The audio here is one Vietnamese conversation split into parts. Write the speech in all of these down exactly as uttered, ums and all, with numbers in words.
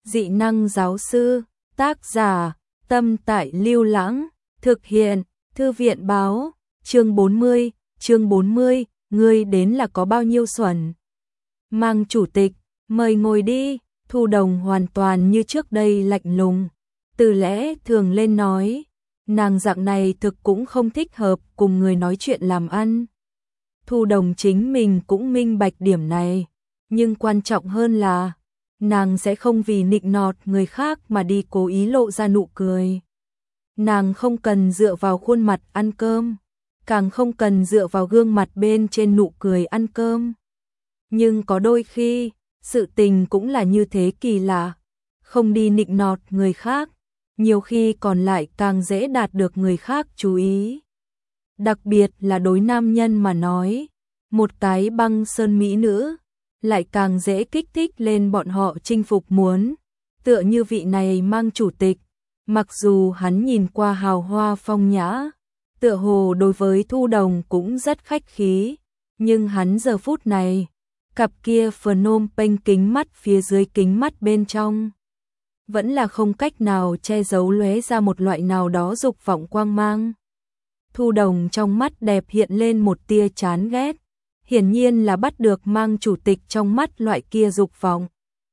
Dị năng giáo sư, tác giả, Tâm Tại Lưu Lãng, thực hiện, Thư viện báo, chương bốn mươi, chương bốn mươi, ngươi đến là có bao nhiêu xuẩn. Mang chủ tịch, mời ngồi đi, Thu Đồng hoàn toàn như trước đây lạnh lùng, từ lẽ thường lên nói, nàng dạng này thực cũng không thích hợp cùng người nói chuyện làm ăn. Thu Đồng chính mình cũng minh bạch điểm này, nhưng quan trọng hơn là nàng sẽ không vì nịnh nọt người khác mà đi cố ý lộ ra nụ cười. Nàng không cần dựa vào khuôn mặt ăn cơm, càng không cần dựa vào gương mặt bên trên nụ cười ăn cơm. Nhưng có đôi khi, sự tình cũng là như thế kỳ lạ, không đi nịnh nọt người khác, nhiều khi còn lại càng dễ đạt được người khác chú ý. Đặc biệt là đối nam nhân mà nói, một cái băng sơn mỹ nữ lại càng dễ kích thích lên bọn họ chinh phục muốn. Tựa như vị này Mang chủ tịch, mặc dù hắn nhìn qua hào hoa phong nhã, tựa hồ đối với Thu Đồng cũng rất khách khí, nhưng hắn giờ phút này, cặp kia Phnom Penh kính mắt phía dưới kính mắt bên trong, vẫn là không cách nào che giấu lóe ra một loại nào đó dục vọng quang mang. Thu Đồng trong mắt đẹp hiện lên một tia chán ghét, hiển nhiên là bắt được Mang chủ tịch trong mắt loại kia dục vọng.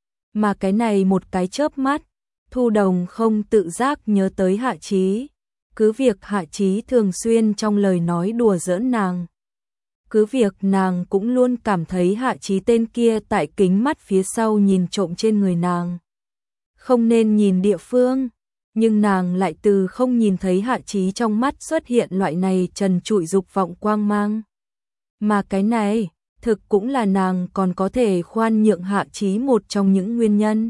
Mà cái này một cái chớp mắt, Thu Đồng không tự giác nhớ tới Hạ Chí, cứ việc Hạ Chí thường xuyên trong lời nói đùa giỡn nàng. Cứ việc nàng cũng luôn cảm thấy Hạ Chí tên kia tại kính mắt phía sau nhìn trộm trên người nàng. Không nên nhìn địa phương, nhưng nàng lại từ không nhìn thấy Hạ Chí trong mắt xuất hiện loại này trần trụi dục vọng quang mang. Mà cái này, thực cũng là nàng còn có thể khoan nhượng Hạ Chí một trong những nguyên nhân.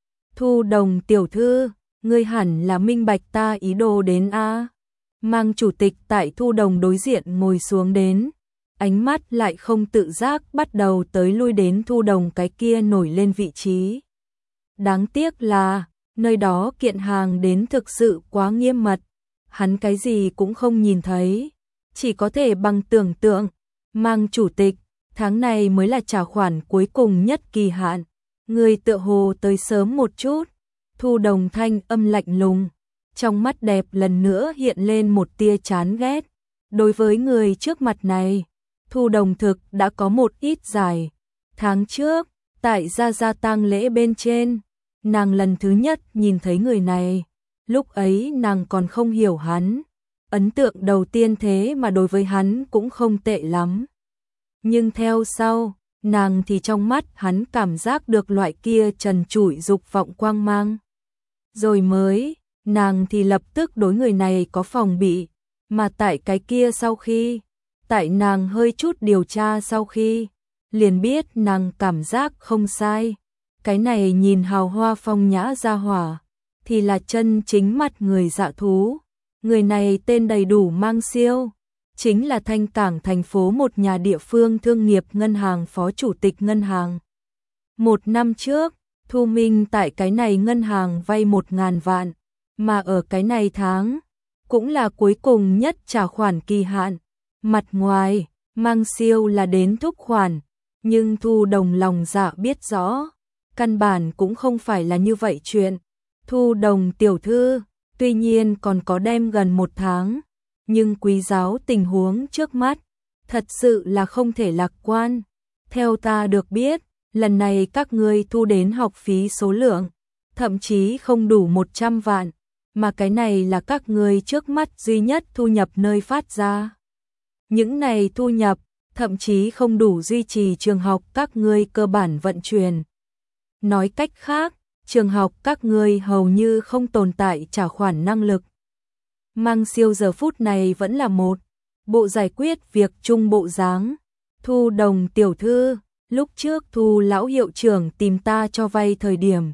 Thu Đồng tiểu thư, ngươi hẳn là minh bạch ta ý đồ đến a. Mang chủ tịch tại Thu Đồng đối diện ngồi xuống đến, ánh mắt lại không tự giác bắt đầu tới lui đến Thu Đồng cái kia nổi lên vị trí. Đáng tiếc là, nơi đó kiện hàng đến thực sự quá nghiêm mật, hắn cái gì cũng không nhìn thấy, chỉ có thể bằng tưởng tượng. Mang chủ tịch, tháng này mới là trả khoản cuối cùng nhất kỳ hạn, người tựa hồ tới sớm một chút. Thu Đồng thanh âm lạnh lùng, trong mắt đẹp lần nữa hiện lên một tia chán ghét. Đối với người trước mặt này, Thu Đồng thực đã có một ít giải. Tháng trước, tại gia gia tang lễ bên trên, nàng lần thứ nhất nhìn thấy người này, lúc ấy nàng còn không hiểu hắn. Ấn tượng đầu tiên thế mà đối với hắn cũng không tệ lắm. Nhưng theo sau, nàng thì trong mắt hắn cảm giác được loại kia trần trụi dục vọng quang mang. Rồi mới, nàng thì lập tức đối người này có phòng bị, mà tại cái kia sau khi, tại nàng hơi chút điều tra sau khi, liền biết nàng cảm giác không sai. Cái này nhìn hào hoa phong nhã ra hỏa, thì là chân chính mặt người dạ thú. Người này tên đầy đủ Mang Siêu, chính là Thanh Cảng thành phố một nhà địa phương thương nghiệp ngân hàng phó chủ tịch ngân hàng. Một năm trước, Thu Minh tại cái này ngân hàng vay một ngàn vạn, mà ở cái này tháng, cũng là cuối cùng nhất trả khoản kỳ hạn. Mặt ngoài, Mang Siêu là đến thúc khoản, nhưng Thu Đồng lòng dạ biết rõ, căn bản cũng không phải là như vậy chuyện. Thu Đồng tiểu thư, tuy nhiên còn có đem gần một tháng, nhưng quý giáo tình huống trước mắt, thật sự là không thể lạc quan. Theo ta được biết, lần này các ngươi thu đến học phí số lượng, thậm chí không đủ một trăm vạn, mà cái này là các ngươi trước mắt duy nhất thu nhập nơi phát ra. Những này thu nhập, thậm chí không đủ duy trì trường học các ngươi cơ bản vận chuyển. Nói cách khác, trường học các ngươi hầu như không tồn tại trả khoản năng lực. Mang Siêu giờ phút này vẫn là một bộ giải quyết việc chung bộ dáng. Thu Đồng tiểu thư, lúc trước Thu lão hiệu trưởng tìm ta cho vay thời điểm,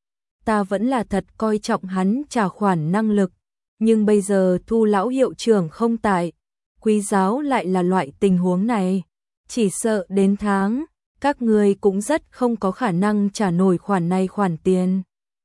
ta vẫn là thật coi trọng hắn trả khoản năng lực, nhưng bây giờ Thu lão hiệu trưởng không tại, quý giáo lại là loại tình huống này, chỉ sợ đến tháng các người cũng rất không có khả năng trả nổi khoản này khoản tiền.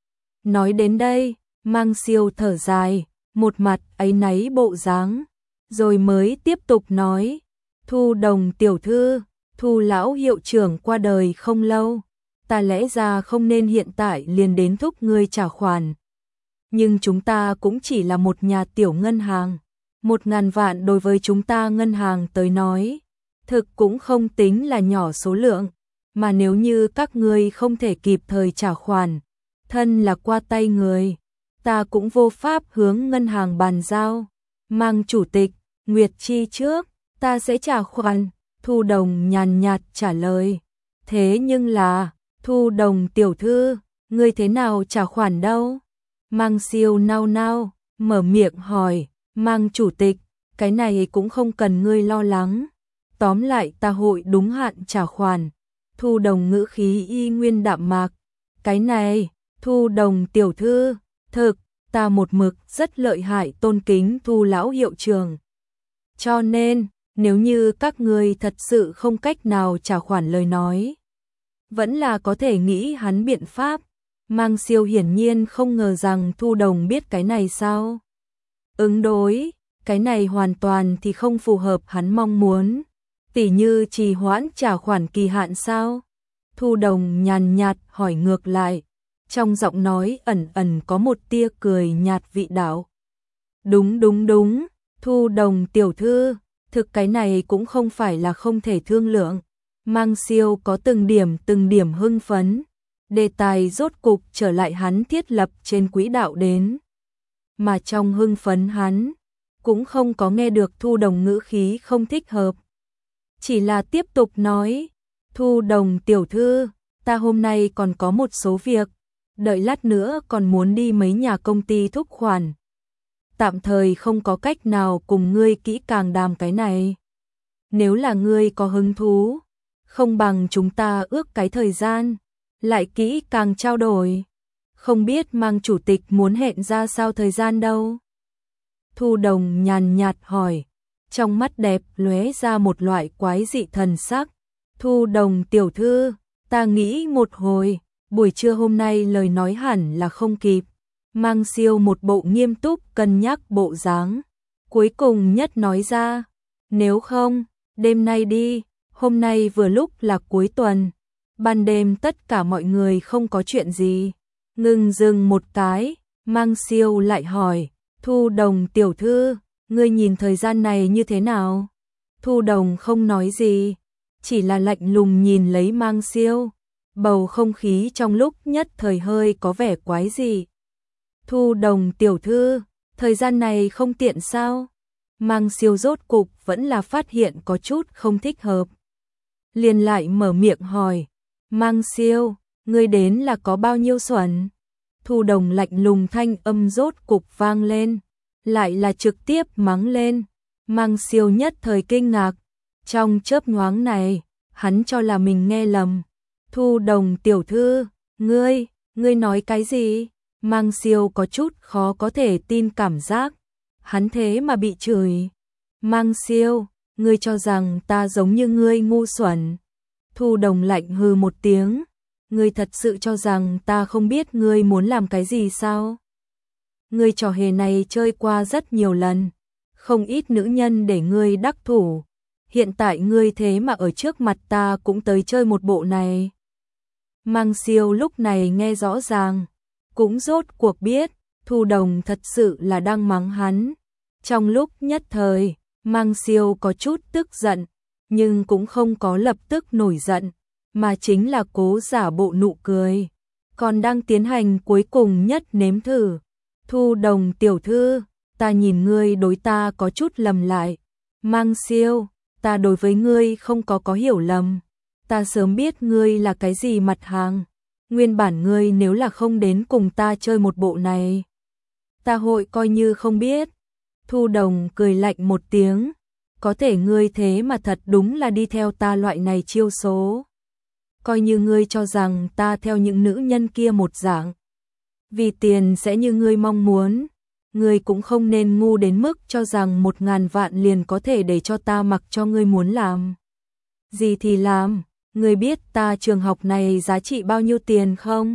Nói đến đây, Mang Siêu thở dài, một mặt áy náy bộ dáng, rồi mới tiếp tục nói, Thu Đồng tiểu thư, Thu lão hiệu trưởng qua đời không lâu, ta lẽ ra không nên hiện tại liền đến thúc ngươi trả khoản. Nhưng chúng ta cũng chỉ là một nhà tiểu ngân hàng. Một ngàn vạn đối với chúng ta ngân hàng tới nói, thực cũng không tính là nhỏ số lượng. Mà nếu như các ngươi không thể kịp thời trả khoản, thân là qua tay người, ta cũng vô pháp hướng ngân hàng bàn giao. Mang chủ tịch, Nguyệt Chi trước, ta sẽ trả khoản. Thu Đồng nhàn nhạt trả lời. Thế nhưng là, Thu Đồng tiểu thư, ngươi thế nào trả khoản đâu? Mang Siêu nao nao, mở miệng hỏi. Mang chủ tịch, cái này cũng không cần ngươi lo lắng. Tóm lại ta hội đúng hạn trả khoản. Thu Đồng ngữ khí y nguyên đạm mạc. Cái này, Thu Đồng tiểu thư, thực, ta một mực rất lợi hại tôn kính Thu lão hiệu trưởng. Cho nên, nếu như các ngươi thật sự không cách nào trả khoản lời nói, vẫn là có thể nghĩ hắn biện pháp. Mang Siêu hiển nhiên không ngờ rằng Thu Đồng biết cái này sao. Ứng đối, cái này hoàn toàn thì không phù hợp hắn mong muốn. Tỉ như trì hoãn trả khoản kỳ hạn sao? Thu Đồng nhàn nhạt hỏi ngược lại, trong giọng nói ẩn ẩn có một tia cười nhạt vị đạo. Đúng đúng đúng, Thu Đồng tiểu thư, thực cái này cũng không phải là không thể thương lượng. Mang Siêu có từng điểm từng điểm hưng phấn, đề tài rốt cục trở lại hắn thiết lập trên quỹ đạo đến. Mà trong hưng phấn hắn, cũng không có nghe được Thu Đồng ngữ khí không thích hợp. Chỉ là tiếp tục nói, Thu Đồng tiểu thư, ta hôm nay còn có một số việc, đợi lát nữa còn muốn đi mấy nhà công ty thúc khoản. Tạm thời không có cách nào cùng ngươi kỹ càng đàm cái này. Nếu là ngươi có hứng thú, không bằng chúng ta ước cái thời gian, lại kỹ càng trao đổi. Không biết Mang chủ tịch muốn hẹn ra sao thời gian đâu? Thu Đồng nhàn nhạt hỏi, trong mắt đẹp lóe ra một loại quái dị thần sắc. Thu Đồng tiểu thư, ta nghĩ một hồi, buổi trưa hôm nay lời nói hẳn là không kịp. Mang Siêu một bộ nghiêm túc cân nhắc bộ dáng, cuối cùng nhất nói ra, nếu không, đêm nay đi, hôm nay vừa lúc là cuối tuần, ban đêm tất cả mọi người không có chuyện gì. Ngừng dừng một cái, Mang Siêu lại hỏi, Thu Đồng tiểu thư, ngươi nhìn thời gian này như thế nào? Thu Đồng không nói gì, chỉ là lạnh lùng nhìn lấy Mang Siêu, bầu không khí trong lúc nhất thời hơi có vẻ quái dị. Thu Đồng tiểu thư, thời gian này không tiện sao? Mang Siêu rốt cục vẫn là phát hiện có chút không thích hợp. Liền lại mở miệng hỏi, Mang Siêu, ngươi đến là có bao nhiêu xuẩn? Thu Đồng lạnh lùng thanh âm rốt cục vang lên, lại là trực tiếp mắng lên. Mang Siêu nhất thời kinh ngạc, trong chớp nhoáng này, hắn cho là mình nghe lầm. Thu Đồng tiểu thư, ngươi, ngươi nói cái gì? Mang Siêu có chút khó có thể tin cảm giác, hắn thế mà bị chửi. Mang Siêu, ngươi cho rằng ta giống như ngươi ngu xuẩn? Thu Đồng lạnh hừ một tiếng, ngươi thật sự cho rằng ta không biết ngươi muốn làm cái gì sao? Ngươi trò hề này chơi qua rất nhiều lần, không ít nữ nhân để ngươi đắc thủ, hiện tại ngươi thế mà ở trước mặt ta cũng tới chơi một bộ này. Mang Siêu lúc này nghe rõ ràng, cũng rốt cuộc biết, Thu Đồng thật sự là đang mắng hắn. Trong lúc nhất thời, Mang Siêu có chút tức giận, nhưng cũng không có lập tức nổi giận, mà chính là cố giả bộ nụ cười. Còn đang tiến hành cuối cùng nhất nếm thử. Thu Đồng tiểu thư, ta nhìn ngươi đối ta có chút lầm lại. Mang Siêu, ta đối với ngươi không có có hiểu lầm. Ta sớm biết ngươi là cái gì mặt hàng. Nguyên bản ngươi nếu là không đến cùng ta chơi một bộ này, ta hội coi như không biết. Thu Đồng cười lạnh một tiếng, có thể ngươi thế mà thật đúng là đi theo ta loại này chiêu số. Coi như ngươi cho rằng ta theo những nữ nhân kia một dạng, vì tiền sẽ như ngươi mong muốn, ngươi cũng không nên ngu đến mức cho rằng một ngàn vạn liền có thể để cho ta mặc cho ngươi muốn làm gì thì làm. Ngươi biết ta trường học này giá trị bao nhiêu tiền không?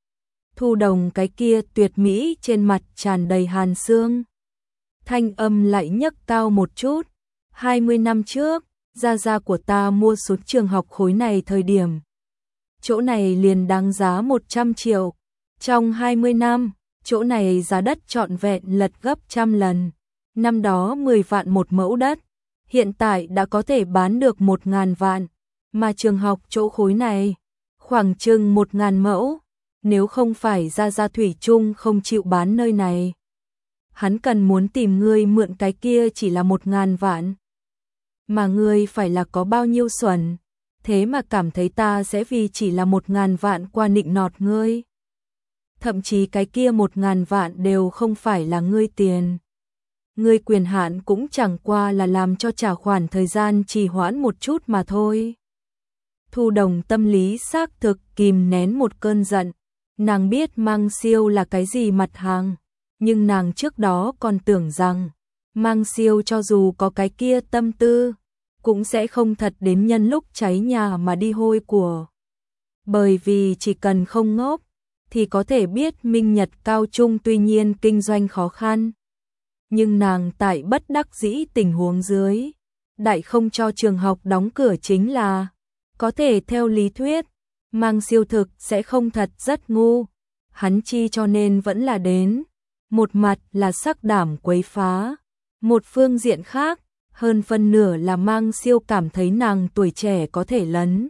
Thu Đồng cái kia tuyệt mỹ trên mặt tràn đầy hàn xương, thanh âm lại nhấc cao một chút. hai mươi năm trước, gia gia của ta mua số trường học khối này thời điểm, chỗ này liền đáng giá một trăm triệu. Trong hai mươi năm, chỗ này giá đất trọn vẹn lật gấp trăm lần. Năm đó mười vạn một mẫu đất, hiện tại đã có thể bán được một ngàn vạn. Mà trường học chỗ khối này, khoảng chừng một ngàn mẫu. Nếu không phải Gia Gia thủy chung không chịu bán nơi này, hắn cần muốn tìm ngươi mượn cái kia chỉ là một ngàn vạn. Mà ngươi phải là có bao nhiêu xuẩn, thế mà cảm thấy ta sẽ vì chỉ là một ngàn vạn qua nịnh nọt ngươi. Thậm chí cái kia một ngàn vạn đều không phải là ngươi tiền. Ngươi quyền hạn cũng chẳng qua là làm cho trả khoản thời gian trì hoãn một chút mà thôi. Thu Đồng tâm lý xác thực kìm nén một cơn giận. Nàng biết Mang Siêu là cái gì mặt hàng, nhưng nàng trước đó còn tưởng rằng Mang Siêu cho dù có cái kia tâm tư, cũng sẽ không thật đến nhân lúc cháy nhà mà đi hôi của. Bởi vì chỉ cần không ngốc, thì có thể biết Minh Nhật Cao Trung tuy nhiên kinh doanh khó khăn. Nhưng nàng tại bất đắc dĩ tình huống dưới, đại không cho trường học đóng cửa chính là, có thể theo lý thuyết, Mang Siêu thực sẽ không thật rất ngu. Hắn chi cho nên vẫn là đến. Một mặt là sắc đảm quấy phá. Một phương diện khác, hơn phân nửa là Mang Siêu cảm thấy nàng tuổi trẻ có thể lấn.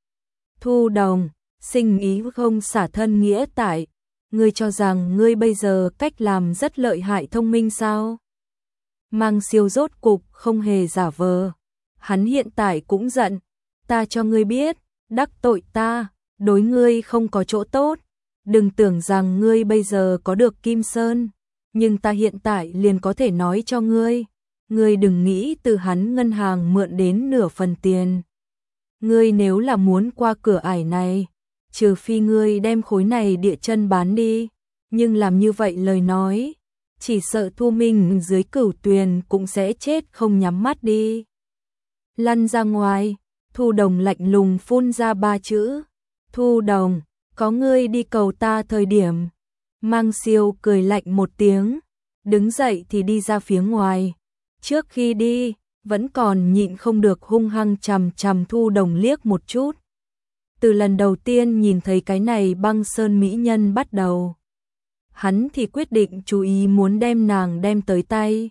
Thu Đồng, sinh ý không xả thân nghĩa tại. Ngươi cho rằng ngươi bây giờ cách làm rất lợi hại thông minh sao? Mang Siêu rốt cục không hề giả vờ. Hắn hiện tại cũng giận. Ta cho ngươi biết, đắc tội ta, đối ngươi không có chỗ tốt. Đừng tưởng rằng ngươi bây giờ có được Kim Sơn, nhưng ta hiện tại liền có thể nói cho ngươi, ngươi đừng nghĩ từ hắn ngân hàng mượn đến nửa phần tiền. Ngươi nếu là muốn qua cửa ải này, trừ phi ngươi đem khối này địa chân bán đi, nhưng làm như vậy lời nói, chỉ sợ Thu Minh dưới Cửu Tuyền cũng sẽ chết không nhắm mắt đi. Lăn ra ngoài. Thu Đồng lạnh lùng phun ra ba chữ. Thu Đồng, có ngươi đi cầu ta thời điểm. Mang Siêu cười lạnh một tiếng, đứng dậy thì đi ra phía ngoài. Trước khi đi, vẫn còn nhịn không được hung hăng chằm chằm Thu Đồng liếc một chút. Từ lần đầu tiên nhìn thấy cái này băng sơn mỹ nhân bắt đầu, hắn thì quyết định chú ý muốn đem nàng đem tới tay.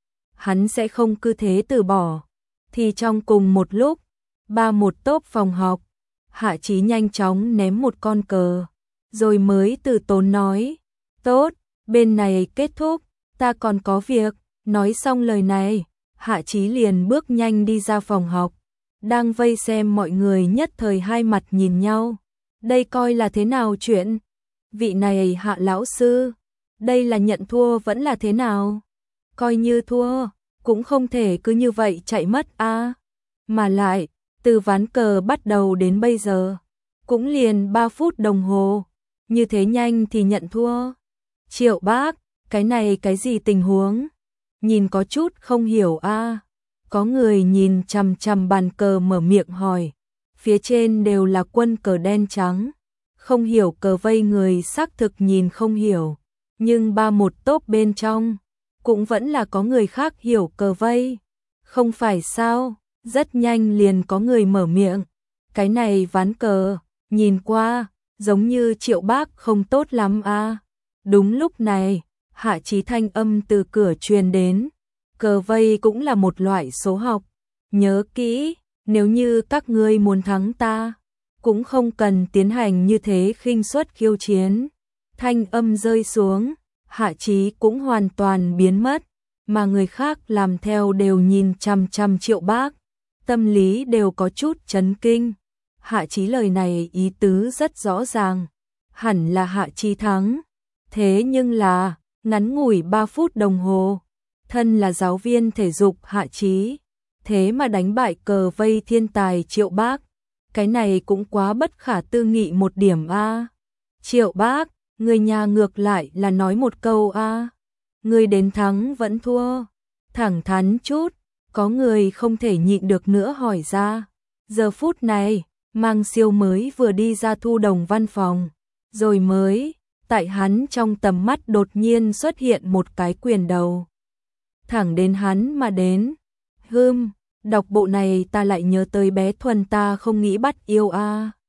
Hắn sẽ không cứ thế từ bỏ. Thì trong cùng một lúc, ba một tốp phòng học, Hạ Chí nhanh chóng ném một con cờ, rồi mới từ tốn nói, tốt, bên này kết thúc, ta còn có việc. Nói xong lời này, Hạ Chí liền bước nhanh đi ra phòng học. Đang vây xem mọi người nhất thời hai mặt nhìn nhau. Đây coi là thế nào chuyện? Vị này Hạ lão sư, đây là nhận thua vẫn là thế nào? Coi như thua, cũng không thể cứ như vậy chạy mất a. À. Mà lại, từ ván cờ bắt đầu đến bây giờ, cũng liền ba phút đồng hồ, như thế nhanh thì nhận thua. Triệu Bác, cái này cái gì tình huống? Nhìn có chút không hiểu a. À. Có người nhìn chằm chằm bàn cờ mở miệng hỏi, phía trên đều là quân cờ đen trắng, không hiểu cờ vây người xác thực nhìn không hiểu, nhưng ba một tốp bên trong, cũng vẫn là có người khác hiểu cờ vây. Không phải sao? Rất nhanh liền có người mở miệng, cái này ván cờ, nhìn qua, giống như Triệu Bác không tốt lắm a. À. Đúng lúc này, Hạ Chí thanh âm từ cửa truyền đến, cờ vây cũng là một loại số học, nhớ kỹ, nếu như các ngươi muốn thắng ta, cũng không cần tiến hành như thế khinh suất khiêu chiến. Thanh âm rơi xuống, Hạ Chí cũng hoàn toàn biến mất, mà người khác làm theo đều nhìn chằm chằm Triệu Bác, tâm lý đều có chút chấn kinh. Hạ Chí lời này ý tứ rất rõ ràng, hẳn là Hạ Chí thắng. Thế nhưng là, ngắn ngủi ba phút đồng hồ, thân là giáo viên thể dục Hạ Chí, thế mà đánh bại cờ vây thiên tài Triệu Bác, cái này cũng quá bất khả tư nghị một điểm a. À. Triệu Bác, người nhà ngược lại là nói một câu a. À. Người đến thắng vẫn thua, thẳng thắn chút, có người không thể nhịn được nữa hỏi ra. Giờ phút này, Mang Siêu mới vừa đi ra Thu Đồng văn phòng, rồi mới, tại hắn trong tầm mắt đột nhiên xuất hiện một cái quyền đầu. Thẳng đến hắn mà đến. Hưm, đọc bộ này ta lại nhớ tới bé Thuần ta không nghĩ bắt yêu a. À.